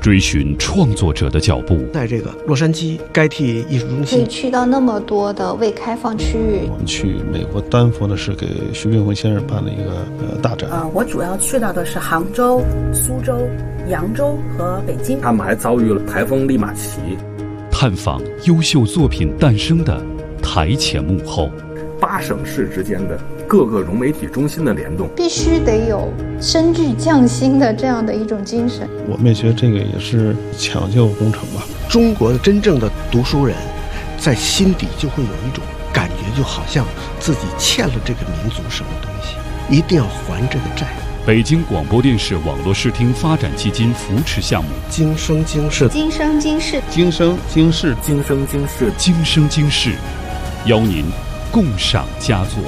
追寻创作者的脚步。 在这个洛杉矶该替艺术中心， 可以去到那么多的未开放区域。 我们去美国丹佛的是给徐冰辉先生办了一个大展。 我主要去到的是杭州、苏州、扬州和北京。 他们还遭遇了台风利马奇。 探访优秀作品诞生的台前幕后 ，8省市之间的各个融媒体中心的联动， 必须得有深具匠心的这样的一种精神。 我们也觉得这个也是抢救工程吧。 中国的真正的读书人，在心底就会有一种感觉，就好像自己欠了这个民族什么东西，一定要还这个债。 北京广播电视网络视听发展基金扶持项目， 今生今世， 今生今世， 今生今世， 今生今世， 今生今世，邀您共赏佳作。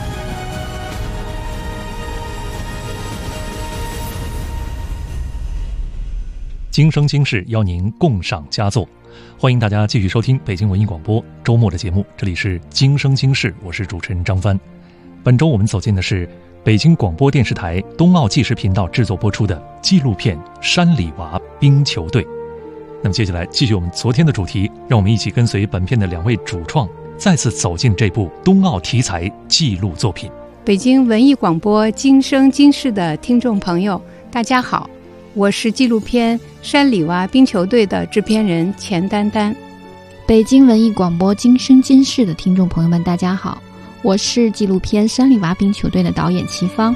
今生今世，邀您共赏佳作。欢迎大家继续收听北京文艺广播周末的节目，这里是今生今世，我是主持人张帆。本周我们走进的是北京广播电视台冬奥纪实频道制作播出的纪录片《山里娃冰球队》。那么接下来继续我们昨天的主题，让我们一起跟随本片的2位主创，再次走进这部冬奥题材纪录作品。 北京文艺广播今生今世的听众朋友，大家好，我是纪录片《山里娃冰球队》的制片人钱丹丹。 北京文艺广播今生今世的听众朋友们，大家好，我是纪录片《山里娃冰球队》的导演齐芳。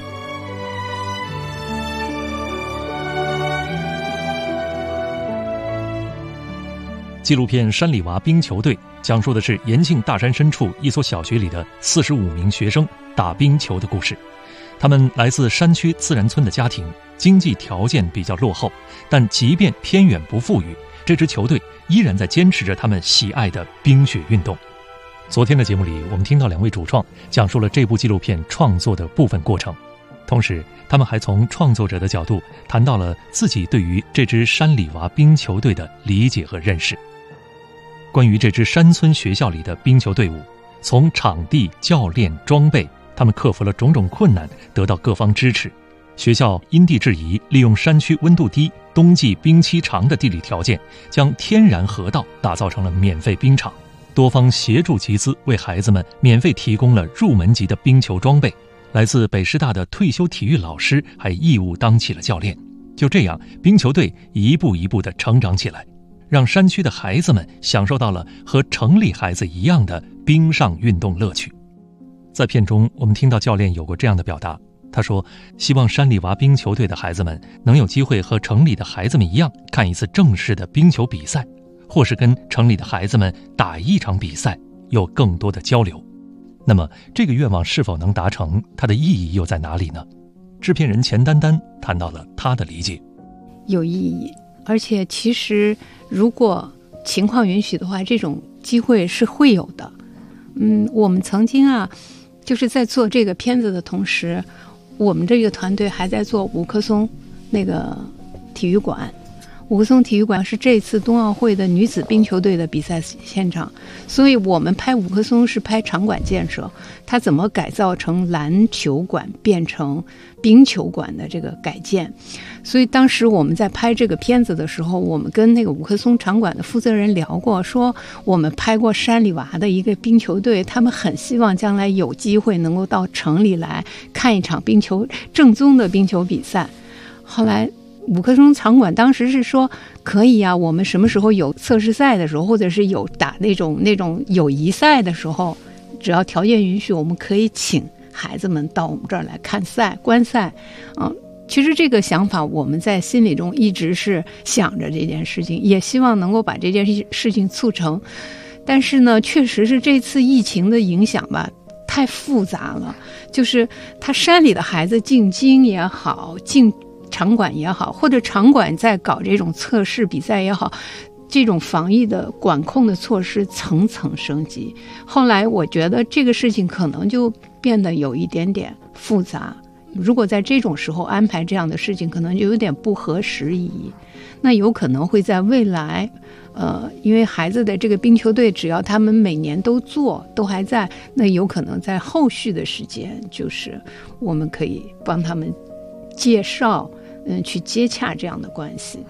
纪录片《山里娃冰球队》讲述的是延庆大山深处一所小学里的45名学生打冰球的故事。他们来自山区自然村的家庭，经济条件比较落后，但即便偏远不富裕，这支球队依然在坚持着他们喜爱的冰雪运动。昨天的节目里，我们听到2位主创讲述了这部纪录片创作的部分过程，同时他们还从创作者的角度谈到了自己对于这支山里娃冰球队的理解和认识。关于这支山村学校里的冰球队伍，从场地、教练、装备，他们克服了种种困难，得到各方支持。学校因地制宜，利用山区温度低、冬季冰期长的地理条件，将天然河道打造成了免费冰场。多方协助集资，为孩子们免费提供了入门级的冰球装备。来自北师大的退休体育老师还义务当起了教练。就这样，冰球队一步一步地成长起来，让山区的孩子们享受到了和城里孩子一样的冰上运动乐趣。在片中，我们听到教练有过这样的表达，他说希望山里娃冰球队的孩子们能有机会和城里的孩子们一样，看一次正式的冰球比赛，或是跟城里的孩子们打一场比赛，有更多的交流。那么这个愿望是否能达成，它的意义又在哪里呢？制片人钱丹丹谈到了他的理解。 有意义，而且其实如果情况允许的话，这种机会是会有的。我们曾经就是在做这个片子的同时，我们这个团队还在做五棵松那个体育馆。五棵松体育馆是这次冬奥会的女子冰球队的比赛现场，所以我们拍五棵松是拍场馆建设，它怎么改造成篮球馆变成冰球馆的这个改建。所以当时我们在拍这个片子的时候，我们跟那个五棵松场馆的负责人聊过，说我们拍过山里娃的一个冰球队，他们很希望将来有机会能够到城里来看一场冰球正宗的冰球比赛。后来五棵松场馆当时是说可以啊，我们什么时候有测试赛的时候，或者是有打那种友谊赛的时候，只要条件允许，我们可以请孩子们到我们这儿来看赛观赛。其实这个想法我们在心里中一直是想着这件事情，也希望能够把这件事情促成。但是呢，确实是这次疫情的影响吧，太复杂了。就是他山里的孩子进京也好，进场馆也好，或者场馆在搞这种测试比赛也好，这种防疫的管控的措施层层升级。后来我觉得这个事情可能就变得有一点点复杂，如果在这种时候安排这样的事情，可能就有点不合时宜。那有可能会在未来因为孩子的这个冰球队只要他们每年都做都还在，那有可能在后续的时间，就是我们可以帮他们介绍去接洽这样的关系。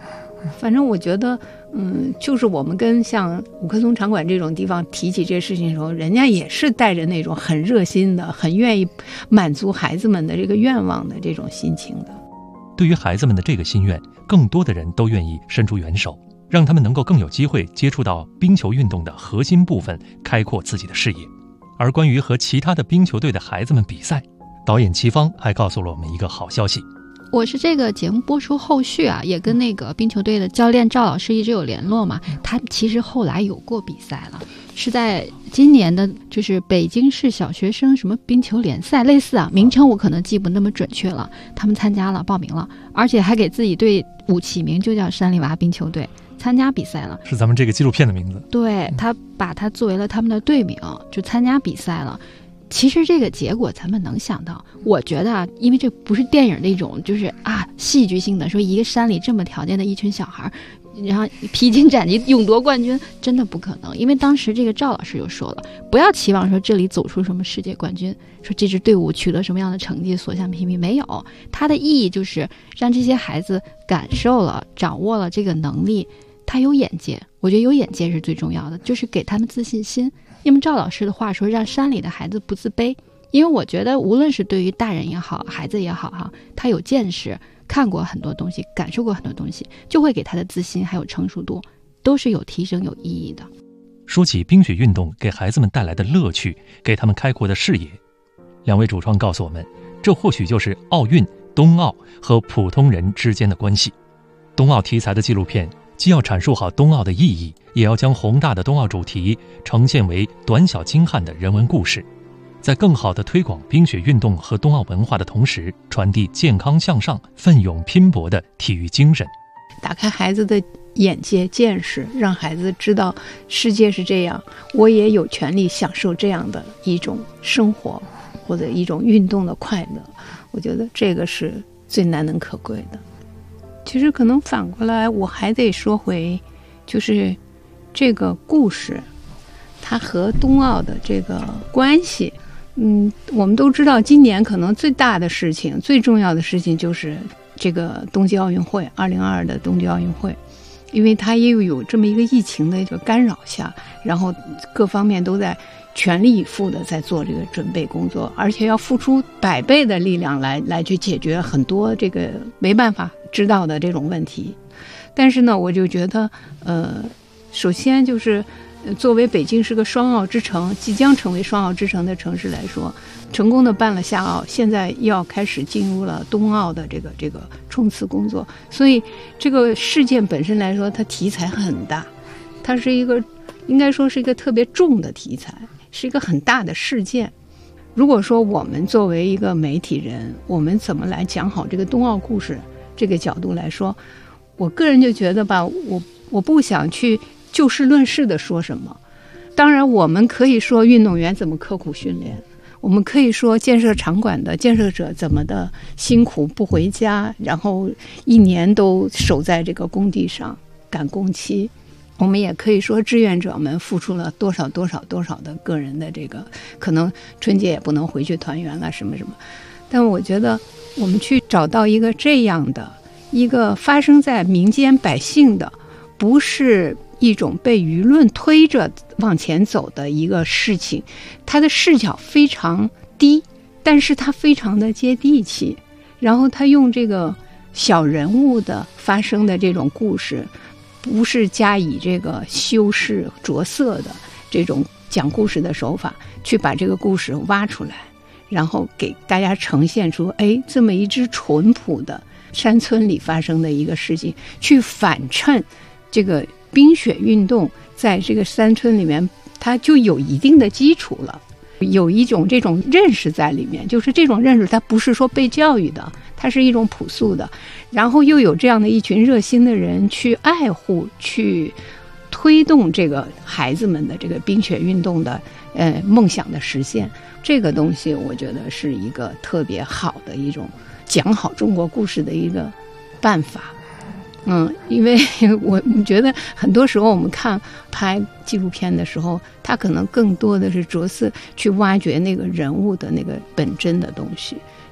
反正我觉得，就是我们跟像五棵松场馆这种地方提起这事情的时候，人家也是带着那种很热心的、很愿意满足孩子们的这个愿望的这种心情的。 对于孩子们的这个心愿，更多的人都愿意伸出援手，让他们能够更有机会接触到冰球运动的核心部分，开阔自己的视野。而关于和其他的冰球队的孩子们比赛，导演齐芳还告诉了我们一个好消息。 我是这个节目播出后续啊，也跟那个冰球队的教练赵老师一直有联络嘛。他其实后来有过比赛了，是在今年的就是北京市小学生什么冰球联赛，类似啊，名称我可能记不那么准确了。他们参加了，报名了，而且还给自己队伍起名，就叫山里娃冰球队，参加比赛了。 是咱们这个纪录片的名字。 对，他把它作为了他们的队名，就参加比赛了。其实这个结果咱们能想到，我觉得啊，因为这不是电影那种就是戏剧性的，说一个山里这么条件的一群小孩，然后披荆斩棘勇夺冠军，真的不可能。因为当时这个赵老师就说了，不要期望说这里走出什么世界冠军，说这支队伍取得什么样的成绩所向披靡，没有。它的意义就是让这些孩子感受了、掌握了这个能力，他有眼界。我觉得有眼界是最重要的，就是给他们自信心。因为赵老师的话说，让山里的孩子不自卑。因为我觉得无论是对于大人也好，孩子也好哈，他有见识，看过很多东西，感受过很多东西，就会给他的自信还有成熟度都是有提升有意义的。 说起冰雪运动给孩子们带来的乐趣，给他们开阔的视野，两位主创告诉我们，这或许就是奥运、冬奥和普通人之间的关系。冬奥题材的纪录片既要阐述好冬奥的意义，也要将宏大的冬奥主题呈现为短小精悍的人文故事，在更好地推广冰雪运动和冬奥文化的同时，传递健康向上、奋勇拼搏的体育精神， 打开孩子的眼界见识，让孩子知道世界是这样，我也有权利享受这样的一种生活或者一种运动的快乐。我觉得这个是最难能可贵的。其实可能反过来我还得说回，就是这个故事它和冬奥的这个关系。我们都知道今年可能最大的事情、最重要的事情就是这个冬季奥运会，2022的冬季奥运会，因为它又有这么一个疫情的一个干扰下，然后各方面都在全力以赴的在做这个准备工作，而且要付出100倍的力量来去解决很多这个没办法知道的这种问题。但是呢，我就觉得首先就是作为北京是个双奥之城，即将成为双奥之城的城市来说，成功的办了夏奥，现在要开始进入了冬奥的这个冲刺工作。所以这个事件本身来说，它题材很大，它是一个应该说是一个特别重的题材，是一个很大的事件。如果说我们作为一个媒体人，我们怎么来讲好这个冬奥故事这个角度来说，我个人就觉得吧，我不想去就事论事的说什么。当然我们可以说运动员怎么刻苦训练，我们可以说建设场馆的建设者怎么的辛苦不回家，然后1年都守在这个工地上赶工期，我们也可以说志愿者们付出了多少的个人的这个，可能春节也不能回去团圆了什么什么。但我觉得我们去找到一个这样的一个发生在民间百姓的，不是一种被舆论推着往前走的一个事情，它的视角非常低，但是它非常的接地气，然后他用这个小人物的发生的这种故事，不是加以这个修饰着色的这种讲故事的手法，去把这个故事挖出来，然后给大家呈现出这么一支淳朴的山村里发生的一个事情，去反衬这个冰雪运动在这个山村里面它就有一定的基础了，有一种这种认识在里面，就是这种认识它不是说被教育的，它是一种朴素的，然后又有这样的一群热心的人去爱护去推动这个孩子们的这个冰雪运动的梦想的实现。这个东西我觉得是一个特别好的一种讲好中国故事的一个办法。因为我觉得很多时候我们拍纪录片的时候，它可能更多的是着色去挖掘那个人物的那个本真的东西，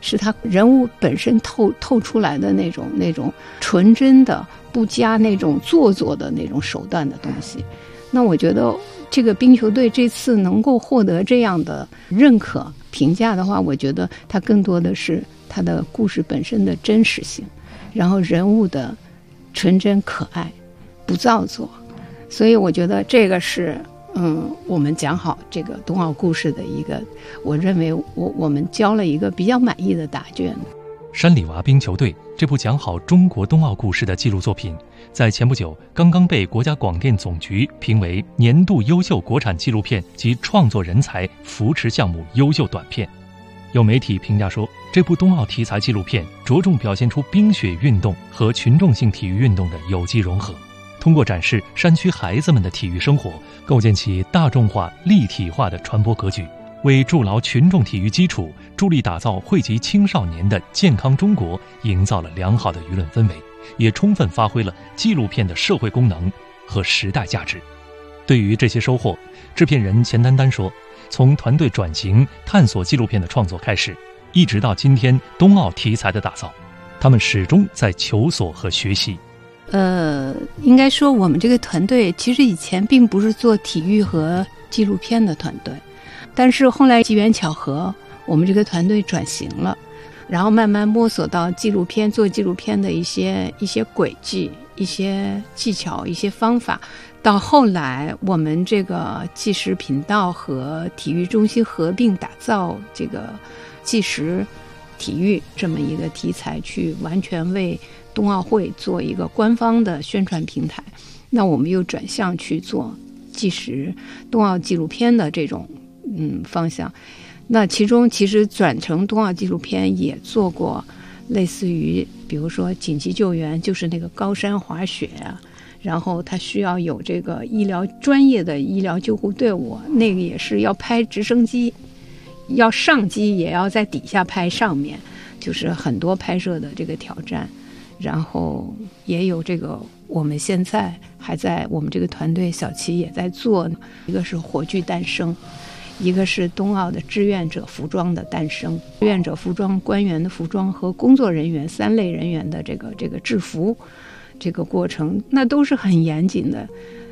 是他人物本身透出来的那种纯真的，不加那种做作的那种手段的东西。那我觉得这个冰球队这次能够获得这样的认可评价的话，我觉得它更多的是它的故事本身的真实性，然后人物的纯真可爱，不造作。所以我觉得这个是我们讲好这个冬奥故事的一个，我认为我们交了一个比较满意的答卷。 山里娃冰球队这部讲好中国冬奥故事的纪录作品，在前不久刚刚被国家广电总局评为年度优秀国产纪录片及创作人才扶持项目优秀短片。有媒体评价说，这部冬奥题材纪录片着重表现出冰雪运动和群众性体育运动的有机融合，通过展示山区孩子们的体育生活，构建起大众化、立体化的传播格局，为筑牢群众体育基础，助力打造惠及青少年的健康中国营造了良好的舆论氛围，也充分发挥了纪录片的社会功能和时代价值。对于这些收获，制片人钱丹丹说，从团队转型探索纪录片的创作开始，一直到今天冬奥题材的打造，他们始终在求索和学习。 应该说我们这个团队其实以前并不是做体育和纪录片的团队，但是后来机缘巧合，我们这个团队转型了，然后慢慢摸索到做纪录片的一些轨迹、一些技巧、一些方法。到后来我们这个纪实频道和体育中心合并打造这个纪实体育这么一个题材，去完全为冬奥会做一个官方的宣传平台。那我们又转向去做纪实冬奥纪录片的这种方向。那其中其实转成冬奥纪录片也做过类似于比如说紧急救援，就是那个高山滑雪啊，然后它需要有这个专业的医疗救护队伍，那个也是要拍直升机，要上机也要在底下拍上面，就是很多拍摄的这个挑战。然后也有这个我们现在还在我们这个团队小齐也在做，一个是火炬诞生，一个是冬奥的志愿者服装的诞生，志愿者服装、官员的服装和工作人员3类人员的这个制服，这个过程那都是很严谨的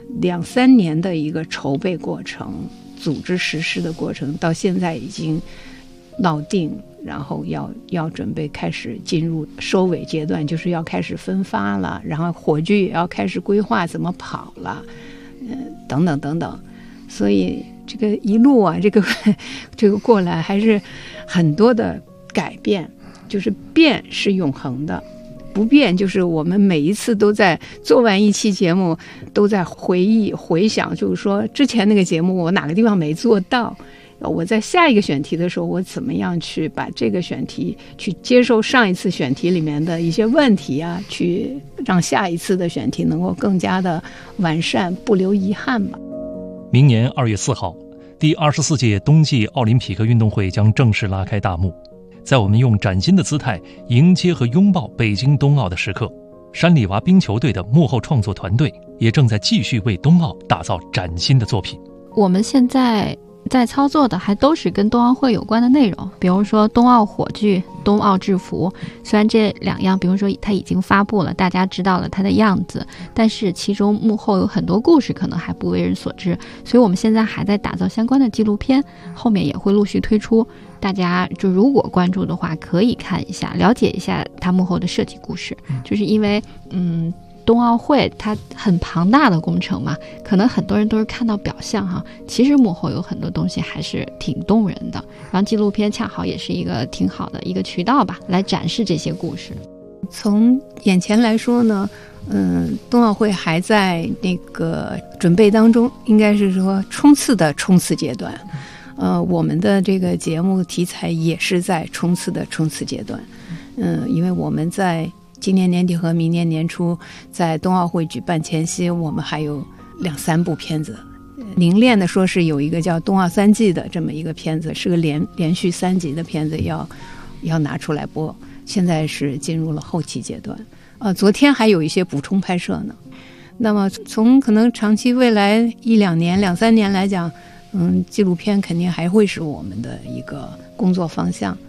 2-3年的一个筹备过程，组织实施的过程，到现在已经落定，然后要准备开始进入收尾阶段，就是要开始分发了，然后火炬也要开始规划怎么跑了，等等等等。所以这个一路啊，这个过来还是很多的改变，就是变是永恒的，不变就是我们每一次都在做完一期节目都在回想，就是说之前那个节目我哪个地方没做到，我在下一个选题的时候我怎么样去把这个选题去接受上一次选题里面的一些问题啊，去让下一次的选题能够更加的完善，不留遗憾吧。 明年2月4号，第24届冬季奥林匹克运动会将正式拉开大幕。在我们用崭新的姿态迎接和拥抱北京冬奥的时刻，山里娃冰球队的幕后创作团队也正在继续为冬奥打造崭新的作品。 我们现在在操作的还都是跟冬奥会有关的内容，比如说冬奥火炬、冬奥制服。虽然这2样比如说它已经发布了，大家知道了它的样子，但是其中幕后有很多故事可能还不为人所知，所以我们现在还在打造相关的纪录片，后面也会陆续推出，大家就如果关注的话可以看一下，了解一下它幕后的设计故事。就是因为冬奥会它很庞大的工程嘛，可能很多人都是看到表象哈，其实幕后有很多东西还是挺动人的。然后纪录片恰好也是一个挺好的一个渠道吧，来展示这些故事。 从眼前来说呢，冬奥会还在那个准备当中，应该是说冲刺阶段。我们的这个节目题材也是在冲刺阶段。因为我们在今年年底和明年年初在冬奥会举办前夕，我们还有2-3部片子，凝练的说是有一个叫冬奥3季的这么一个片子，是个连续3集的片子，要拿出来播，现在是进入了后期阶段。昨天还有一些补充拍摄呢。那么从可能长期未来1-2年、2-3年来讲，纪录片肯定还会是我们的一个工作方向。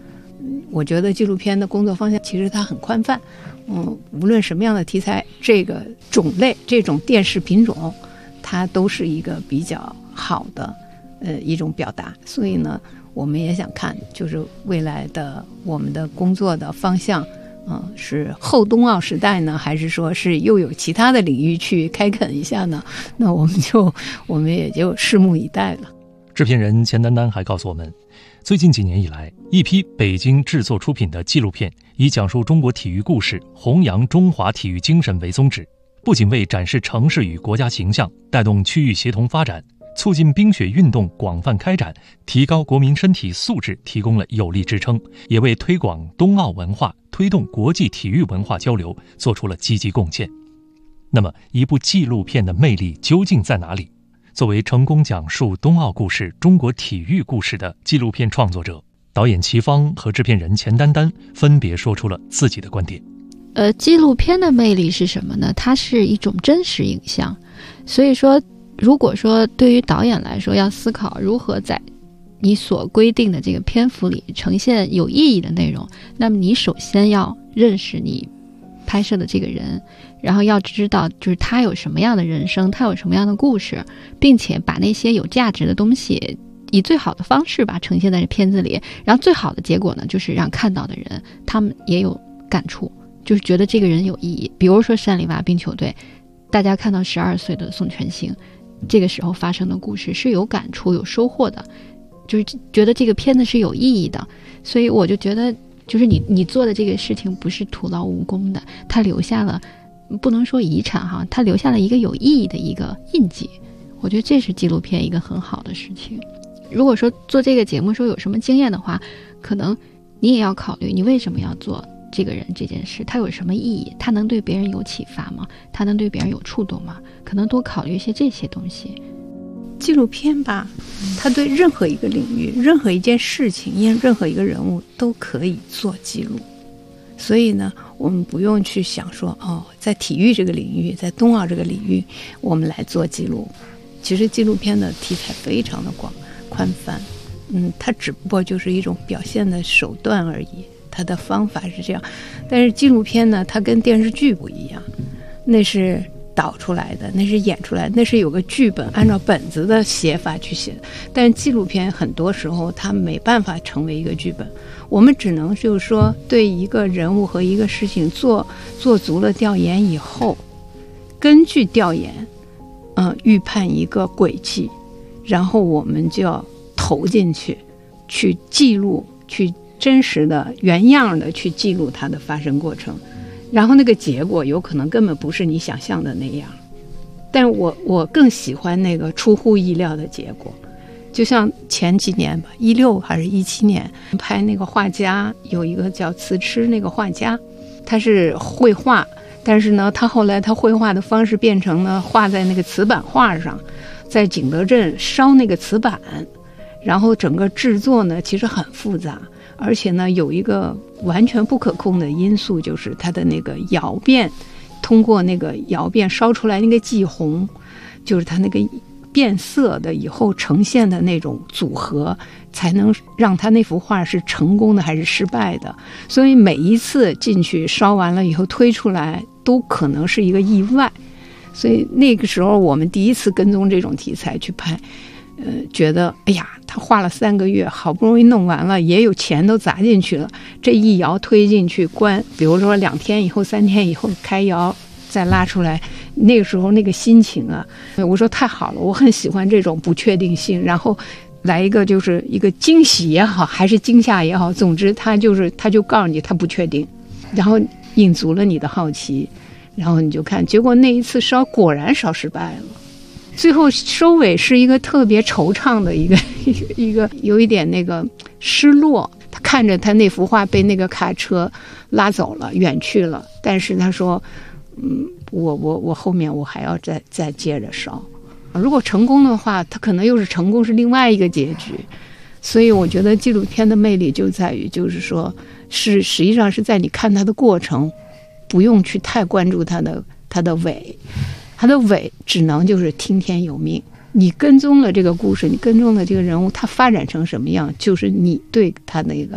我觉得纪录片的工作方向其实它很宽泛，无论什么样的题材，这个种类、这种电视品种，它都是一个比较好的一种表达。所以呢，我们也想看，就是未来的我们的工作的方向，是后冬奥时代呢，还是说是又有其他的领域去开垦一下呢？那我们也就拭目以待了。 制片人钱丹丹还告诉我们，最近几年以来，一批北京制作出品的纪录片以讲述中国体育故事、弘扬中华体育精神为宗旨，不仅为展示城市与国家形象、带动区域协同发展、促进冰雪运动广泛开展、提高国民身体素质提供了有力支撑，也为推广冬奥文化、推动国际体育文化交流做出了积极贡献。那么，一部纪录片的魅力究竟在哪里？作为成功讲述冬奥故事、中国体育故事的纪录片创作者，导演齐芳和制片人钱丹丹分别说出了自己的观点。 纪录片的魅力是什么呢？它是一种真实影像，所以说如果说对于导演来说要思考如何在你所规定的这个篇幅里呈现有意义的内容，那么你首先要认识你拍摄的这个人，然后要知道就是他有什么样的人生，他有什么样的故事，并且把那些有价值的东西以最好的方式吧呈现在这片子里，然后最好的结果呢，就是让看到的人他们也有感触，就是觉得这个人有意义。比如说山里娃冰球队，大家看到12岁的宋全兴这个时候发生的故事是有感触有收获的，就是觉得这个片子是有意义的。所以我就觉得就是你做的这个事情不是徒劳无功的，它留下了，不能说遗产哈，它留下了一个有意义的一个印记。我觉得这是纪录片一个很好的事情。如果说做这个节目说有什么经验的话，可能你也要考虑你为什么要做这个人这件事，它有什么意义，它能对别人有启发吗？它能对别人有触动吗？可能多考虑一些这些东西。 纪录片吧，它对任何一个领域、任何一件事情、任何一个人物都可以做记录。所以呢，我们不用去想说在体育这个领域，在冬奥这个领域，我们来做记录。其实纪录片的题材非常的宽泛，它只不过就是一种表现的手段而已，它的方法是这样。但是纪录片呢，它跟电视剧不一样，那是导出来的，那是演出来的，那是有个剧本，按照本子的写法去写。但是纪录片很多时候它没办法成为一个剧本，我们只能就是说对一个人物和一个事情做足了调研以后，根据调研预判一个轨迹，然后我们就要投进去，去记录，去真实的原样的去记录它的发生过程。然后那个结果有可能根本不是你想象的那样，但我更喜欢那个出乎意料的结果。就像前几年吧，16还是17年拍那个画家，有一个叫慈吃那个画家，他是绘画，但是呢他后来他绘画的方式变成呢画在那个瓷板画上，在景德镇烧那个瓷板，然后整个制作呢其实很复杂，而且呢有一个完全不可控的因素，就是它的那个窑变，通过那个窑变烧出来那个霁红，就是它那个变色的以后呈现的那种组合，才能让它那幅画是成功的还是失败的。所以每一次进去烧完了以后推出来都可能是一个意外。所以那个时候我们第一次跟踪这种题材去拍，觉得哎呀，他画了3个月，好不容易弄完了，也有钱都砸进去了，这一窑推进去关，比如说2天以后、3天以后开窑再拉出来，那个时候那个心情啊，我说太好了，我很喜欢这种不确定性，然后来一个就是一个惊喜也好，还是惊吓也好，总之他就告诉你他不确定，然后引足了你的好奇，然后你就看，结果那一次烧果然烧失败了。最后收尾是一个特别惆怅的一个有一点那个失落，他看着他那幅画被那个卡车拉走了，远去了，但是他说我后面我还要再接着烧。如果成功的话，他可能又是成功，是另外一个结局。所以我觉得纪录片的魅力就在于，就是说实际上是在你看它的过程，不用去太关注它的尾，它的尾只能就是听天由命。你跟踪了这个故事，你跟踪了这个人物，他发展成什么样，就是你对他那个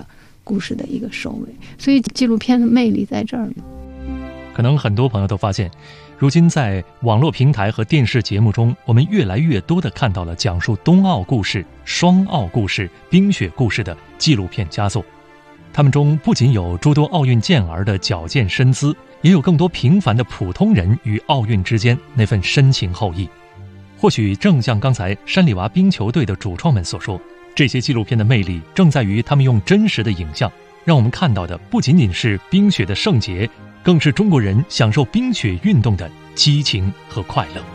故事的一个收尾。所以纪录片的魅力在这儿呢。 可能很多朋友都发现，如今在网络平台和电视节目中，我们越来越多地看到了讲述冬奥故事、双奥故事、冰雪故事的纪录片佳作。他们中不仅有诸多奥运健儿的矫健身姿，也有更多平凡的普通人与奥运之间那份深情厚谊。或许正像刚才山里娃冰球队的主创们所说，这些纪录片的魅力正在于他们用真实的影像，让我们看到的不仅仅是冰雪的圣洁，更是中国人享受冰雪运动的激情和快乐。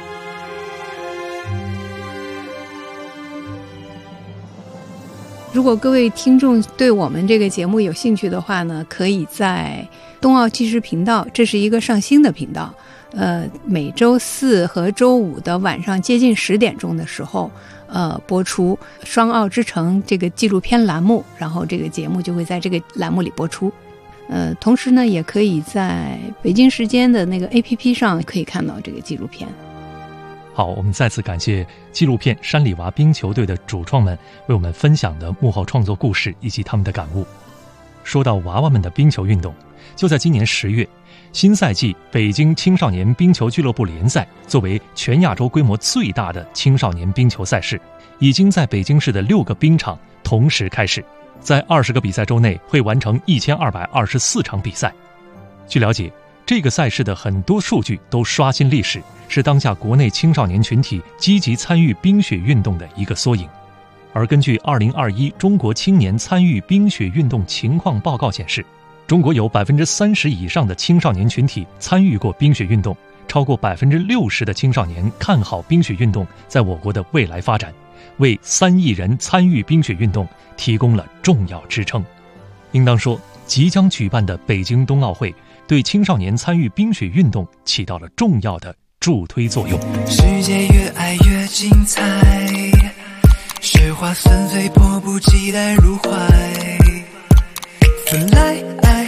如果各位听众对我们这个节目有兴趣的话呢，可以在冬奥纪实频道，这是一个上新的频道，每周4和周5的晚上接近10点钟的时候，播出双奥之城这个纪录片栏目，然后这个节目就会在这个栏目里播出。同时呢，也可以在北京时间的那个 APP 上可以看到这个纪录片。 好，我们再次感谢纪录片《山里娃冰球队》的主创们为我们分享的幕后创作故事以及他们的感悟。说到娃娃们的冰球运动，就在今年10月，新赛季北京青少年冰球俱乐部联赛作为全亚洲规模最大的青少年冰球赛事，已经在北京市的6个冰场同时开始，在20个比赛周内会完成1224场比赛。据了解，这个赛事的很多数据都刷新历史，是当下国内青少年群体积极参与冰雪运动的一个缩影。而根据2021中国青年参与冰雪运动情况报告显示，中国有30%以上的青少年群体参与过冰雪运动，超过60%的青少年看好冰雪运动在我国的未来发展，为3亿人参与冰雪运动提供了重要支撑。应当说，即将举办的北京冬奥会对青少年参与冰雪运动起到了重要的助推作用。 世界越爱越精彩，雪花纷飞，迫不及待入怀。Fly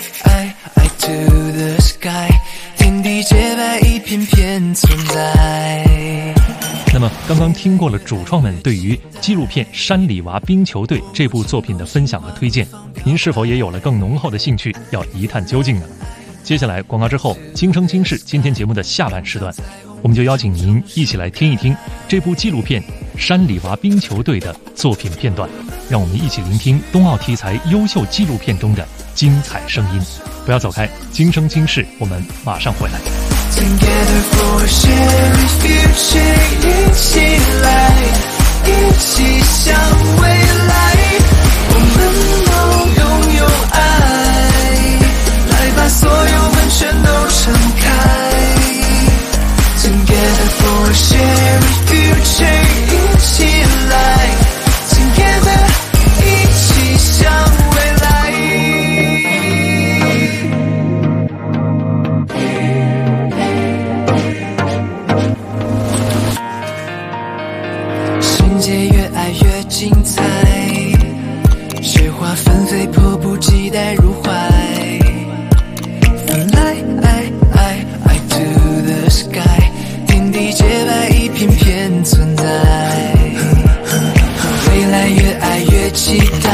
to the sky， 天地洁白，一片片存在。 那么刚刚听过了主创们对于纪录片《山里娃冰球队》这部作品的分享和推荐，您是否也有了更浓厚的兴趣要一探究竟呢？接下来广告之后，京城今世今天节目的下半时段，我们就邀请您一起来听一听这部纪录片《山里娃冰球队》的作品片段，让我们一起聆听冬奥题材优秀纪录片中的精彩声音。不要走开，京城今世我们马上回来。 Together for a shared future， 一起来，一起向未来，我们都拥有爱，来把所有门全都敞开。Together for a shared future， 一起来 ，Together 一起向未来。世界越爱越精彩，雪花纷飞，迫不及待入怀。Fly to the sky， 天地洁白，一片片存在。未来越爱越期待，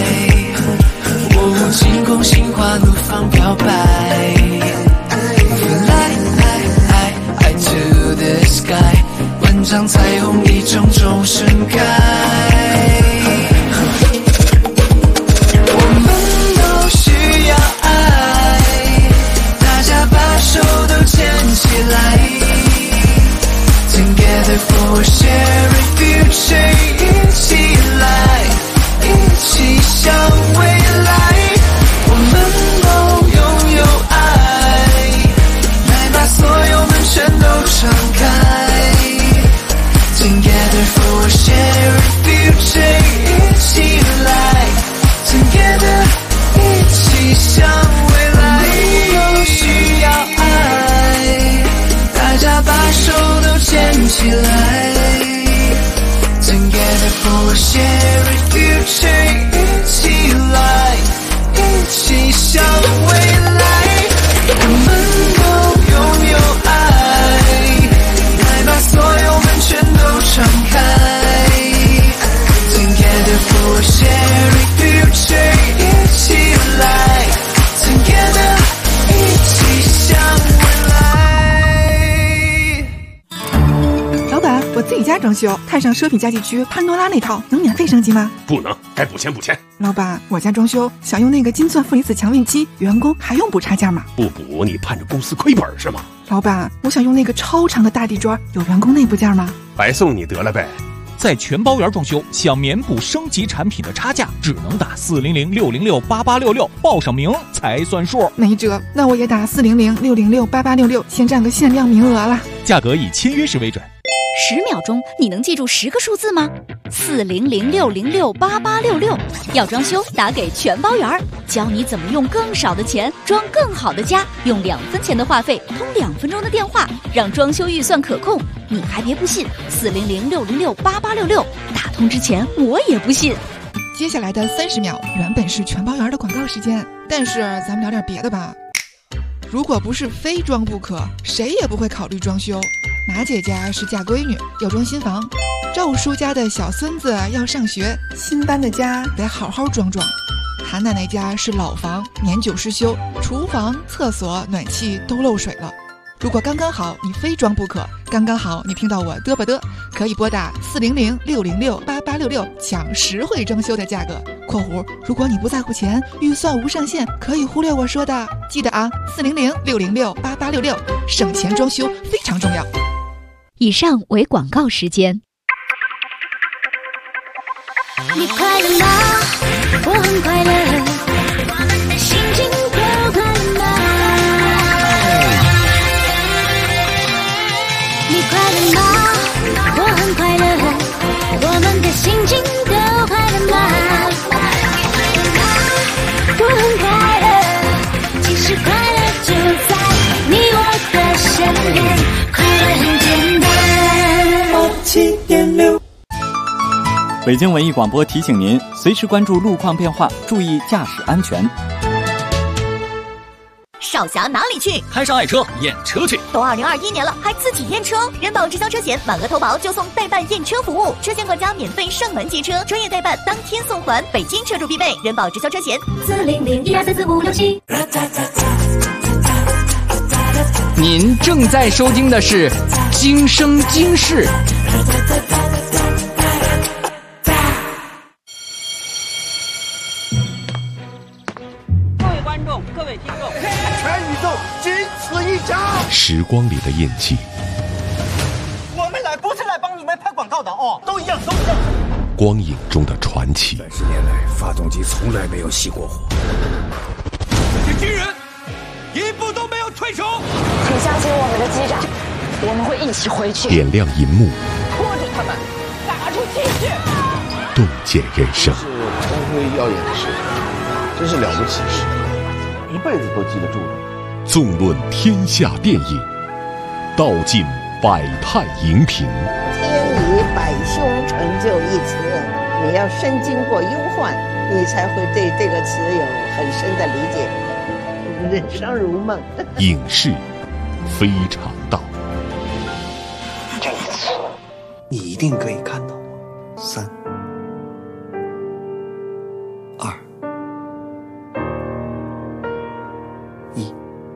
我星空心花怒放飘摆。Fly to the sky， 万丈彩虹一种种盛开。我们都需要爱，大家把手都牵起来。Together for a shared future， 一起来，一起向未来，我们都拥有爱，来把所有门全都敞开。Together for a shared future， 一起来 Together 一起向未来，都需要爱，大家把手都牵起来。Together for a shared future， 一起来，一起向未来，我们都拥有爱，来把所有门全都敞开。Together for a shared future， 一起我自己家装修，看上奢品家具区潘多拉那套，能免费升级吗？ 不能，该补钱补钱。 老板，我家装修想用那个金钻负离子强运期，员工还用补差价吗？ 不补你盼着公司亏本是吗？ 老板，我想用那个超长的大地砖，有员工内部价吗？ 白送你得了呗。 在全包园装修，想免补升级产品的差价，只能打400-606-8866，报上名才算数。 没辙，那我也打400-606-8866，先占个限量名额了。 价格以签约时为准。 10秒钟，你能记住10个数字吗？400-606-8866。要装修，打给全包园，教你怎么用更少的钱装更好的家，用2分钱的话费通2分钟的电话，让装修预算可控。你还别不信，400-606-8866，打通之前我也不信。 接下来的30秒原本是全包园的广告时间，但是咱们聊点别的吧。如果不是非装不可，谁也不会考虑装修。马姐家是嫁闺女，要装新房；赵叔家的小孙子要上学，新搬的家得好好装装。韩奶奶家是老房，年久失修，厨房、厕所、暖气都漏水了。如果刚刚好你非装不可，刚刚好你听到我嘚吧嘚，可以拨打400-606-8866抢实惠装修的价格（括弧如果你不在乎钱，预算无上限，可以忽略我说的）。记得啊，400-606-8866，省钱装修非常重要。 以上为广告时间。 你快乐吗？我很快乐，我们的心情都快乐吗？你快乐吗？我很快乐，我们的心情都快乐吗？我很快乐，其实快乐就在你我的身边，快乐很简单。7.6 北京文艺广播提醒您，随时关注路况变化，注意驾驶安全。 少侠哪里去？ 开上爱车验车去。 都2021年了，还自己验车？人保直销车险满额投保就送代办验车服务，车险管家免费上门接车，专业代办当天送还，北京车主必备。人保直销车险400-1234567。 您正在收听的是《今生今世》。 各位观众，各位听众， 全宇宙仅此一家。 时光里的印记， 我们来不是来帮你们拍广告的哦，都一样，都一样。 光影中的传奇。 30年来，发动机从来没有熄过火。 这些军人一步都没有退出。 请相信我们的机长，我们会一起回去。 点亮银幕， 拖住他们，打出气势， 洞见人生。 是光辉耀眼的事，真是了不起事，一辈子都记得住的。 纵论天下电影，道尽百态荧屏。 天以百凶成就一词，你要深经过忧患，你才会对这个词有很深的理解。人生如梦。 影视非常道。 这一次， 你一定可以看到我。3、2、1。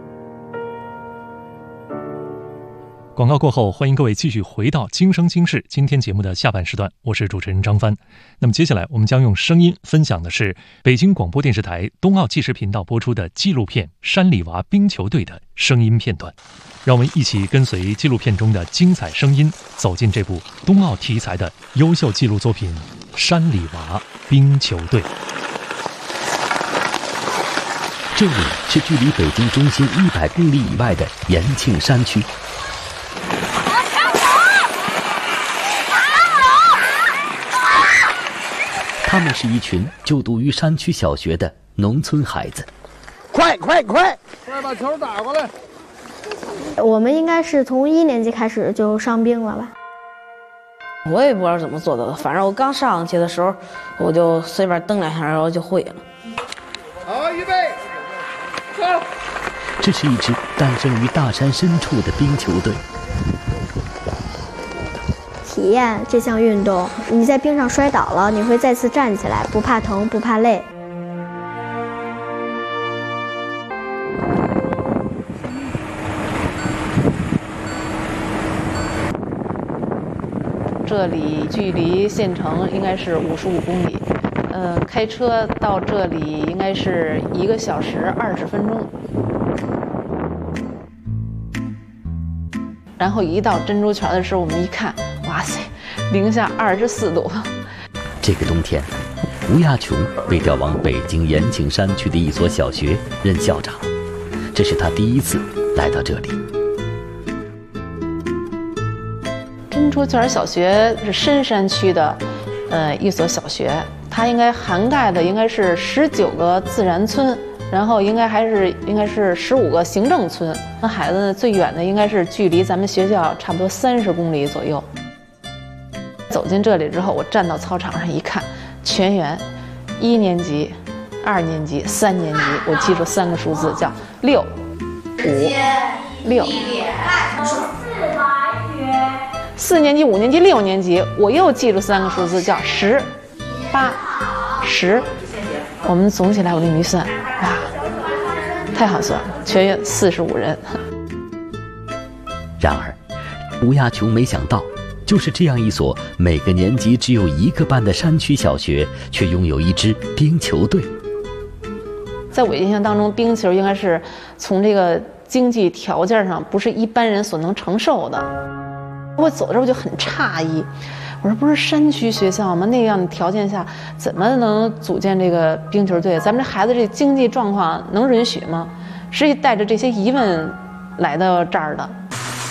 广告过后，欢迎各位继续回到《今生今世》今天节目的下半时段，我是主持人张帆。那么接下来我们将用声音分享的是北京广播电视台冬奥纪实频道播出的纪录片《山里娃冰球队》的声音片段。让我们一起跟随纪录片中的精彩声音，走进这部冬奥题材的优秀纪录作品《山里娃冰球队》。 这里是距离北京中心100公里以外的延庆山区。他们是一群就读于山区小学的农村孩子。 快把球打过来！ 我们应该是从1年级开始就上冰了吧？ 我也不知道怎么做到的，反正我刚上去的时候，我就随便蹬2下，然后就会了。 好，预备，走！ 这是一支诞生于大山深处的冰球队。 体验这项运动，你在冰上摔倒了，你会再次站起来，不怕疼，不怕累。 这里距离县城应该是55公里，开车到这里应该是1个小时20分钟。然后一到珍珠泉的时候，我们一看，哇塞，零下24度。 这个冬天，吴亚琼被调往北京延庆山区的一所小学任校长，这是他第一次来到这里。 珍珠泉小学是深山区的，一所小学，它应该涵盖的应该是19个自然村，然后应该是15个行政村。那孩子呢，最远的应该是距离咱们学校差不多30公里左右。走进这里之后，我站到操场上一看，全员1年级、2年级、3年级，我记住3个数字，叫6、5、6。4年级、5年级、6年级，我又记住3个数字，叫10、8、10。我们总起来，我这一算，哇，太好算了，全员45人。 然而，吴亚琼没想到，就是这样一所每个年级只有1个班的山区小学，却拥有一支冰球队。 在我印象当中，冰球应该是从这个经济条件上不是一般人所能承受的。我走的时候就很诧异，我说不是山区学校吗？那样的条件下怎么能组建这个冰球队？咱们这孩子这经济状况能允许吗？是带着这些疑问来到这儿的。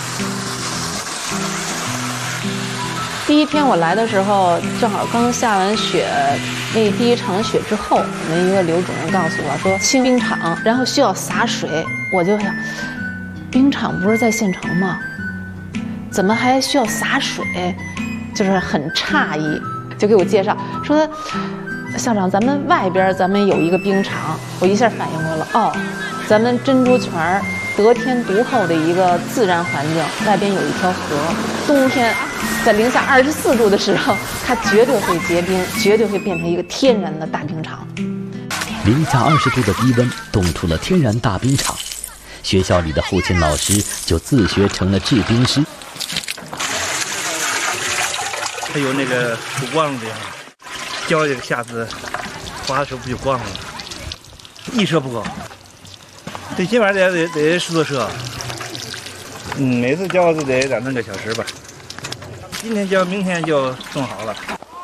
第一天我来的时候，正好刚下完雪，那第1场雪之后，我们一个刘主任告诉我说清冰场，然后需要洒水。我就想，冰场不是在县城吗？怎么还需要洒水？就是很诧异，就给我介绍说，校长，咱们外边咱们有一个冰场。我一下反应过来了，哦，咱们珍珠泉得天独厚的一个自然环境，外边有一条河，冬天在零下24度的时候，它绝对会结冰，绝对会变成一个天然的大冰场。 零下20度的低温冻出了天然大冰场，学校里的后勤老师就自学成了制冰师。 还有那个不光的，浇这个下子滑的时候不就光了？一车不够，最起码得10多车。每次浇都得2-3个小时吧。今天浇，明天就弄好了。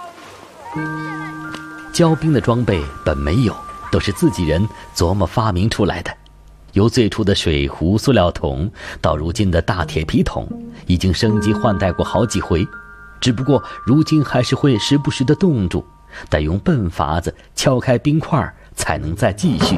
浇冰的装备本没有，都是自己人琢磨发明出来的。由最初的水壶、塑料桶，到如今的大铁皮桶，已经升级换代过好几回。只不过如今还是会时不时地冻住，得用笨法子敲开冰块才能再继续。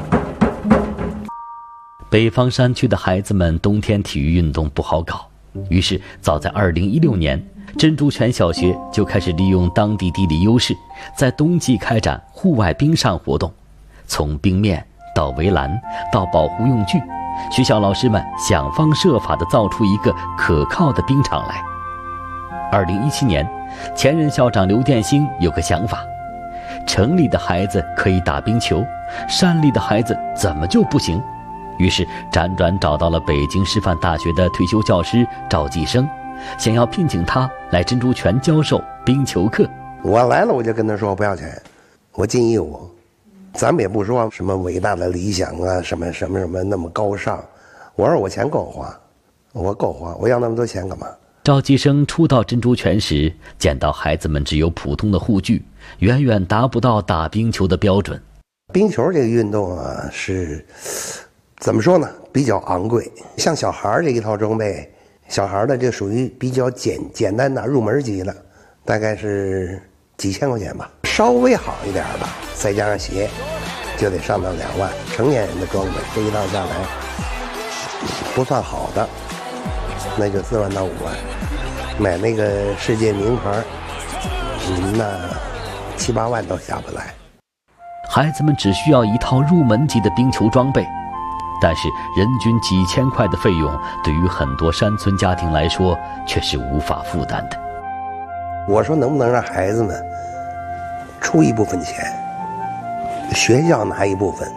北方山区的孩子们冬天体育运动不好搞，于是早在2016年，珍珠泉小学就开始利用当地地理优势，在冬季开展户外冰上活动。从冰面到围栏到保护用具，学校老师们想方设法地造出一个可靠的冰场来。2017年，前任校长刘殿兴有个想法，城里的孩子可以打冰球，山里的孩子怎么就不行？于是辗转找到了北京师范大学的退休教师赵继生，想要聘请他来珍珠泉教授冰球课。 我来了，我就跟他说不要钱，我尽义务。咱们也不说什么伟大的理想啊，什么那么高尚。我说我钱够花，我够花，我要那么多钱干嘛？ 赵继生初到珍珠泉时，见到孩子们只有普通的护具，远远达不到打冰球的标准。 冰球这个运动啊，是怎么说呢？比较昂贵。像小孩这一套装备，小孩的这属于比较简单的入门级的，大概是几千块钱吧。稍微好一点的，再加上鞋，就得上到2万。成年人的装备这一套下来，不算好的，那就4万到5万。买那个世界名牌，那7、8万都下不来。 孩子们只需要一套入门级的冰球装备，但是人均几千块的费用，对于很多山村家庭来说却是无法负担的。 我说能不能让孩子们出一部分钱，学校拿一部分，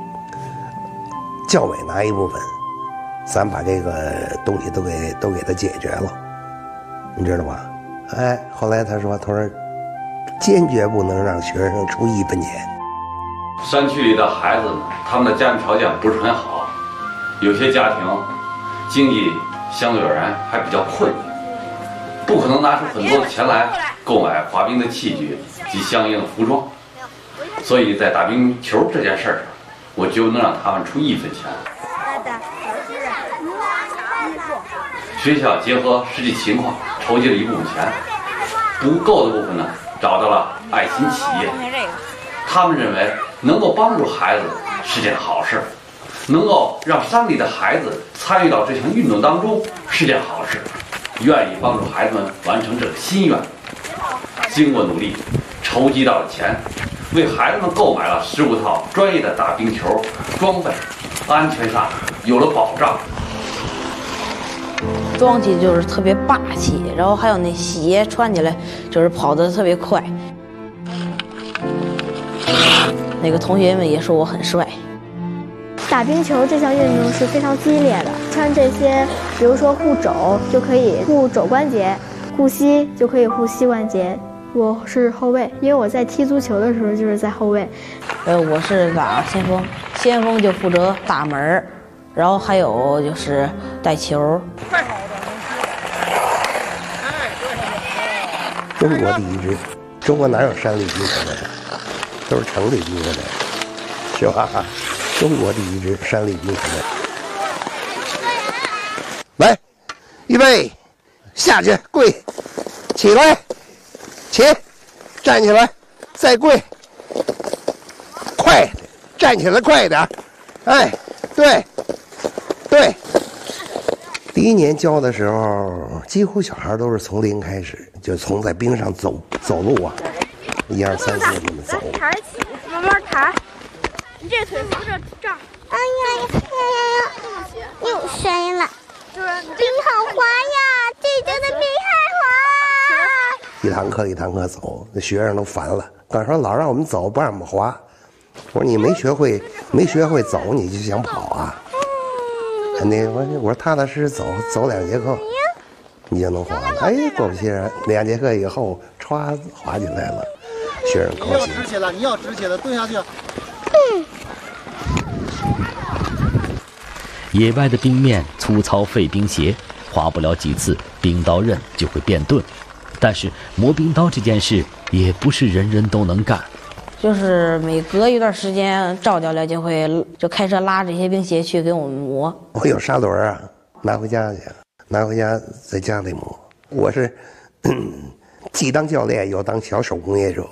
教委拿一部分，咱把这个东西都给它解决了，你知道吧？ 后来他说坚决不能让学生出1分钱。 山区里的孩子，他们的家庭条件不是很好，有些家庭经济相对而言还比较困难，不可能拿出很多的钱来购买滑冰的器具及相应的服装，所以在打冰球这件事上，我就能让他们出1分钱。学校结合实际情况筹集了一部分钱，不够的部分呢，找到了爱心企业。他们认为能够帮助孩子是件好事，能够让山里的孩子参与到这项运动当中是件好事，愿意帮助孩子们完成这个心愿。经过努力，筹集到了钱，为孩子们购买了15套专业的打冰球装备，安全上有了保障。 装起就是特别霸气，然后还有那鞋穿起来就是跑得特别快。那个同学们也说我很帅。 打冰球这项运动是非常激烈的，穿这些，比如说护肘就可以护肘关节，护膝就可以护膝关节。我是后卫，因为我在踢足球的时候就是在后卫。 我是打先锋，先锋就负责打门，然后还有就是带球。 中国第一支，中国哪有山里冰球的，都是城里冰的，是吧？中国第一支山里冰球的。来，预备，下去跪，起来，起，站起来，再跪，快，站起来快点，哎，对，对。第1年教的时候，几乎小孩都是从零开始，就从在冰上走路啊，1、2、3、4这么走。 抬起，慢慢抬。你这腿扶着这儿。哎呀，又摔了。冰好滑呀，这周的冰还滑。 一堂课走，那学生都烦了。刚说老让我们走，不让我们滑。我说你没学会走，你就想跑啊？我说踏踏实实走2节课，你就能滑了。哎，果不其然，2节课以后，歘滑起来了，学生高兴。 你要直起来，蹲下去。 野外的冰面粗糙费冰鞋，滑不了几次，冰刀刃就会变钝。但是磨冰刀这件事也不是人人都能干。 就是每隔一段时间，赵教练就开车拉这些冰鞋去给我们磨。 我有砂轮啊，拿回家在家里磨。我是既当教练又当小手工业者，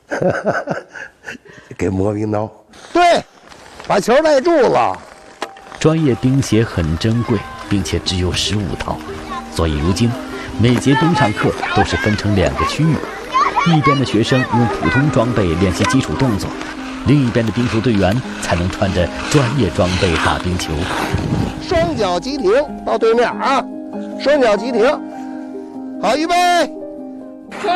给磨冰刀。对，把球带住了。 专业冰鞋很珍贵，并且只有15套，所以如今每节冰上课都是分成2个区域。一边的学生用普通装备练习基础动作，另一边的冰球队员才能穿着专业装备打冰球。 双脚急停到对面啊！双脚急停，好，预备，走。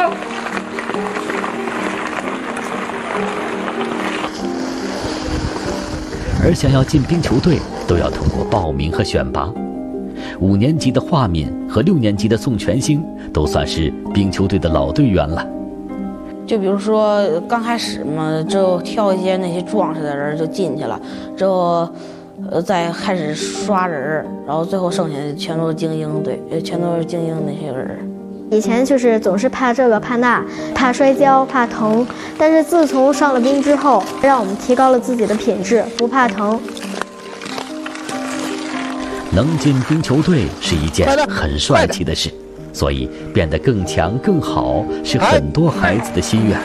而想要进冰球队，都要通过报名和选拔。5年级的华敏和6年级的宋全兴都算是冰球队的老队员了。 就比如说刚开始嘛，之后挑一些那些壮实的人就进去了，之后再开始刷人，然后最后剩下的全都是精英队，全都是精英那些人。 以前就是总是怕这个怕那，怕摔跤怕疼，但是自从上了冰之后，让我们提高了自己的品质，不怕疼。 能进冰球队是一件很帅气的事，所以变得更强更好是很多孩子的心愿。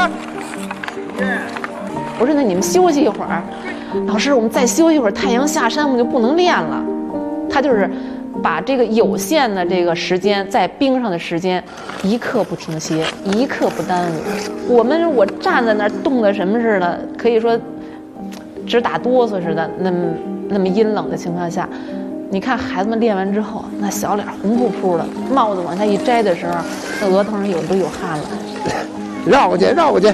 我说那你们休息一会儿，老师我们再休息一会儿，太阳下山我们就不能练了。他就是把这个有限的这个时间，在冰上的时间，一刻不停歇，一刻不耽误。我站在那儿冻得什么似的，可以说直打哆嗦似的，那么阴冷的情况下，你看孩子们练完之后，那小脸红扑扑的，帽子往下一摘的时候，那额头上都有汗了。 绕过去，绕过去。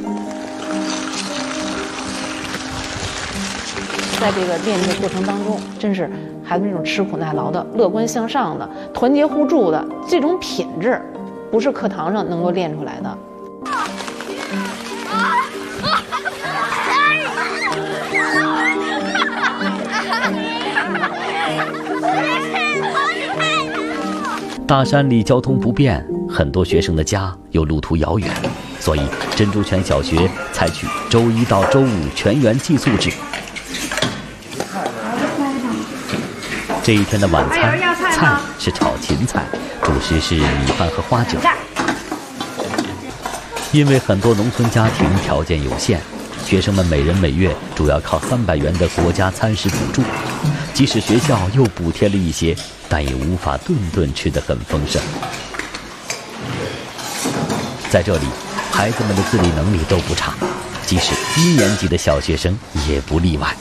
在这个练的过程当中，真是孩子们这种吃苦耐劳的、乐观向上的、团结互助的这种品质， 不是课堂上能够练出来的。 大山里交通不便，很多学生的家又路途遥远，所以珍珠泉小学采取周一到周五全员寄宿制。这一天的晚餐菜是炒芹菜，主食是米饭和花卷。因为很多农村家庭条件有限，学生们每人每月主要靠300元的国家餐食补助，即使学校又补贴了一些，但也无法顿顿吃得很丰盛。在这里，孩子们的自理能力都不差，即使1年级的小学生也不例外。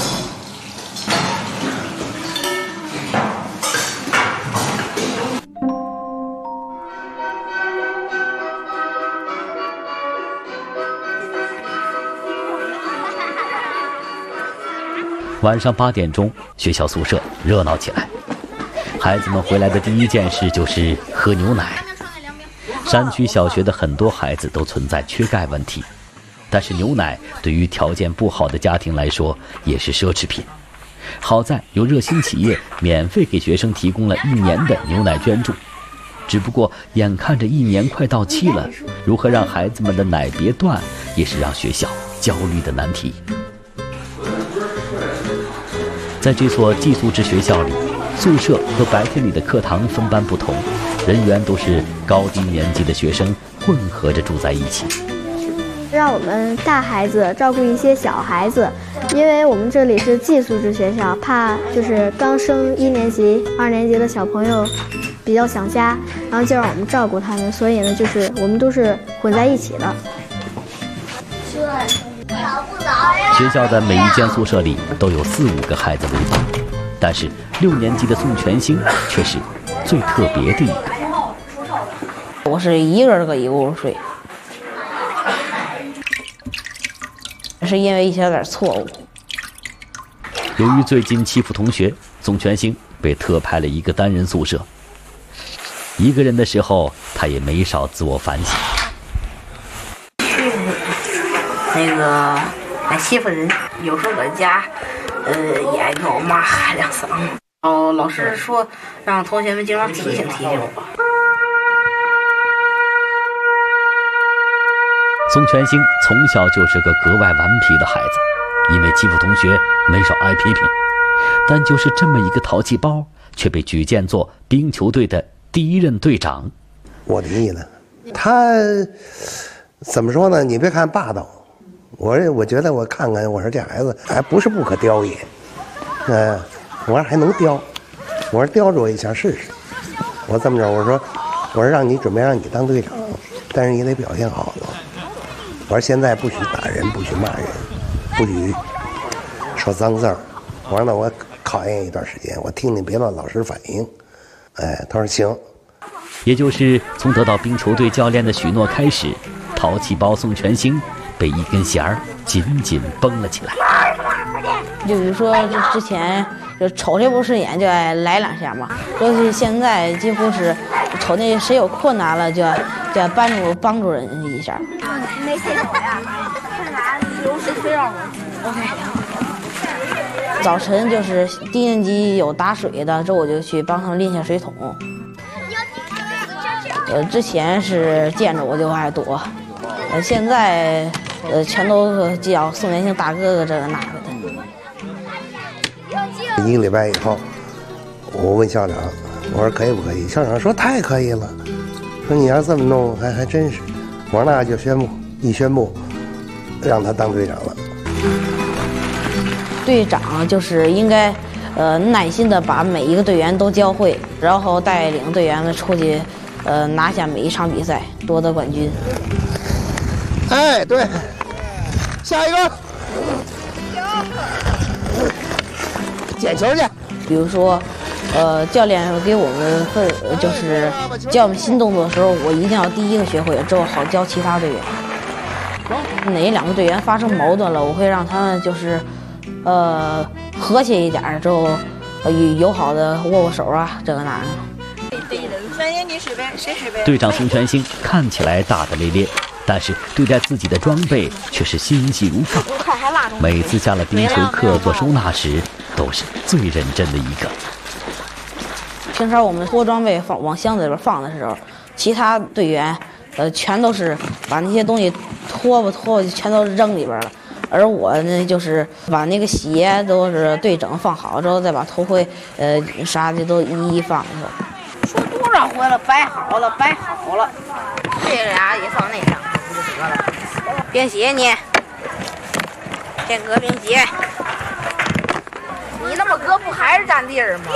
晚上8点钟，学校宿舍热闹起来。孩子们回来的第一件事就是喝牛奶。山区小学的很多孩子都存在缺钙问题，但是牛奶对于条件不好的家庭来说也是奢侈品。好在有热心企业免费给学生提供了1年的牛奶捐助，只不过眼看着1年快到期了，如何让孩子们的奶别断，也是让学校焦虑的难题。在这所寄宿制学校里，宿舍和白天里的课堂分班不同，人员都是高低年级的学生混合着住在一起。 让我们大孩子照顾一些小孩子，因为我们这里是寄宿制学校，怕就是刚升1年级、2年级的小朋友比较想家，然后就让我们照顾他们，所以呢，就是我们都是混在一起的。 学校的每一间宿舍里都有4、5个孩子为伴，但是6年级的宋全兴却是最特别的一个。 我是一个人搁一屋睡，是因为一小点错误。 由于最近欺负同学，宋全兴被特派了一个单人宿舍。一个人的时候，他也没少自我反省。 那个爱欺负人，有时候搁家，也爱跟我妈喊2声。哦，老师说让同学们经常提醒提醒我。 宋全兴从小就是个格外顽皮的孩子，因为欺负同学没少挨批评，但就是这么一个淘气包，却被举荐做冰球队的第1任队长。 我同意了，他怎么说呢？你别看霸道。我觉得我看看，我说这孩子还不是不可雕也，我说还能雕，我说雕琢一下试试。我这么着，我说让你准备让你当队长，但是你得表现好了。我说现在不许打人，不许骂人，不许说脏字儿。我说那我考验一段时间，我听听别的老师反应。他说行。 也就是从得到冰球队教练的许诺开始，淘气包宋全兴被一根弦儿紧紧绷了起来。 就比如说，之前就瞅谁不顺眼就爱来2下嘛，就是现在几乎是瞅那谁有困难了就要帮助人一下。 没洗手呀？看啥？流水非让我。 早晨就是低年级有打水的，这我就去帮他们拎下水桶。之前是见着我就爱躲，现在全都叫宋元兴大哥哥这个那个的。1个礼拜以后，我问校长，我说可以不可以？校长说太可以了，说你要这么弄还真是。我说那就宣布，让他当队长了。 队长就是应该耐心的把每一个队员都教会，然后带领队员们出去拿下每一场比赛，夺得冠军。 哎，对，下一个，捡球去。 比如说，教练给我们就是教我们新动作的时候，我一定要第一个学会，之后好教其他队员。哪2个队员发生矛盾了，我会让他们就是和谐一点，之后友好的握手啊，这个那个。 队长孙全兴看起来大大咧咧，但是对待自己的装备却是心细如放。每次下了冰球课做收纳时，都是最认真的一个。 平常我们拖装备往箱子里边放的时候，其他队员全都是把那些东西拖吧全都扔里边了，而我呢就是把那个鞋都是对整放好之后，再把头盔啥的都一一放上。说多少回了，摆好了，这俩也放那上不就得了？便鞋你，先搁便鞋。你那么搁不还是占地儿吗？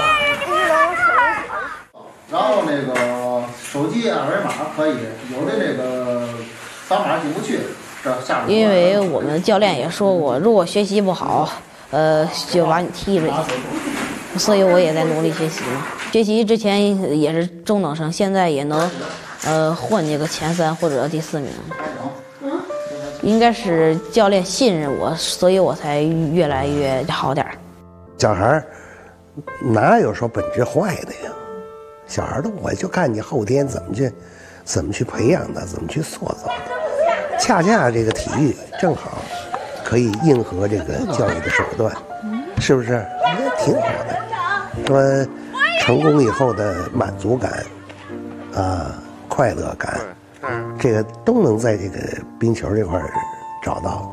然后那个手机二维码可以，有的这个扫码进不去，这下面。 因为我们教练也说过，如果学习不好，就把你踢出去。所以我也在努力学习嘛。学习之前也是中等生，现在也能混这个前3或者第4名。应该是教练信任我，所以我才越来越好点儿。 小孩哪有说本质坏的呀？小孩的我就看你后天怎么去培养的，怎么去塑造的。恰恰这个体育正好可以应和这个教育的手段，是不是？也挺好的。说成功以后的满足感快乐感，这个都能在这个冰球这块找到。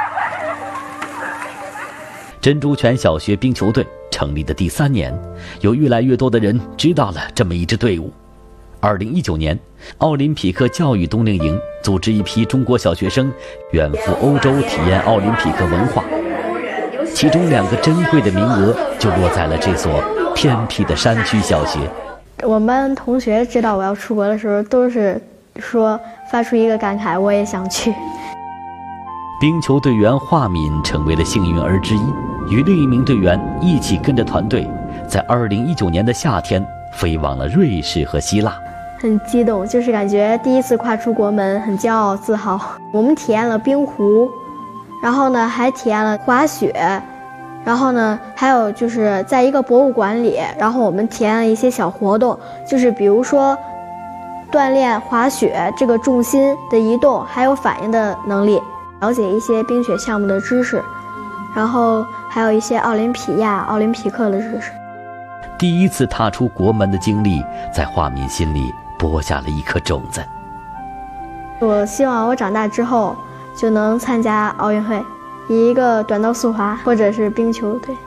珍珠泉小学冰球队成立的第3年，有越来越多的人知道了这么一支队伍。2019年，奥林匹克教育冬令营组织一批中国小学生远赴欧洲体验奥林匹克文化，其中2个珍贵的名额就落在了这所偏僻的山区小学。 我们班同学知道我要出国的时候，都是说发出一个感慨：我也想去。 冰球队员华敏成为了幸运儿之一，与另一名队员一起跟着团队，在2019年的夏天飞往了瑞士和希腊。 很激动，就是感觉第一次跨出国门，很骄傲自豪。我们体验了冰壶，然后呢还体验了滑雪，然后呢还有就是在一个博物馆里，然后我们体验了一些小活动，就是比如说锻炼滑雪这个重心的移动还有反应的能力，了解一些冰雪项目的知识，然后还有一些奥林匹亚、奥林匹克的知识。 第一次踏出国门的经历，在华敏心里播下了一颗种子。 我希望我长大之后就能参加奥运会，以一个短道速滑或者是冰球队。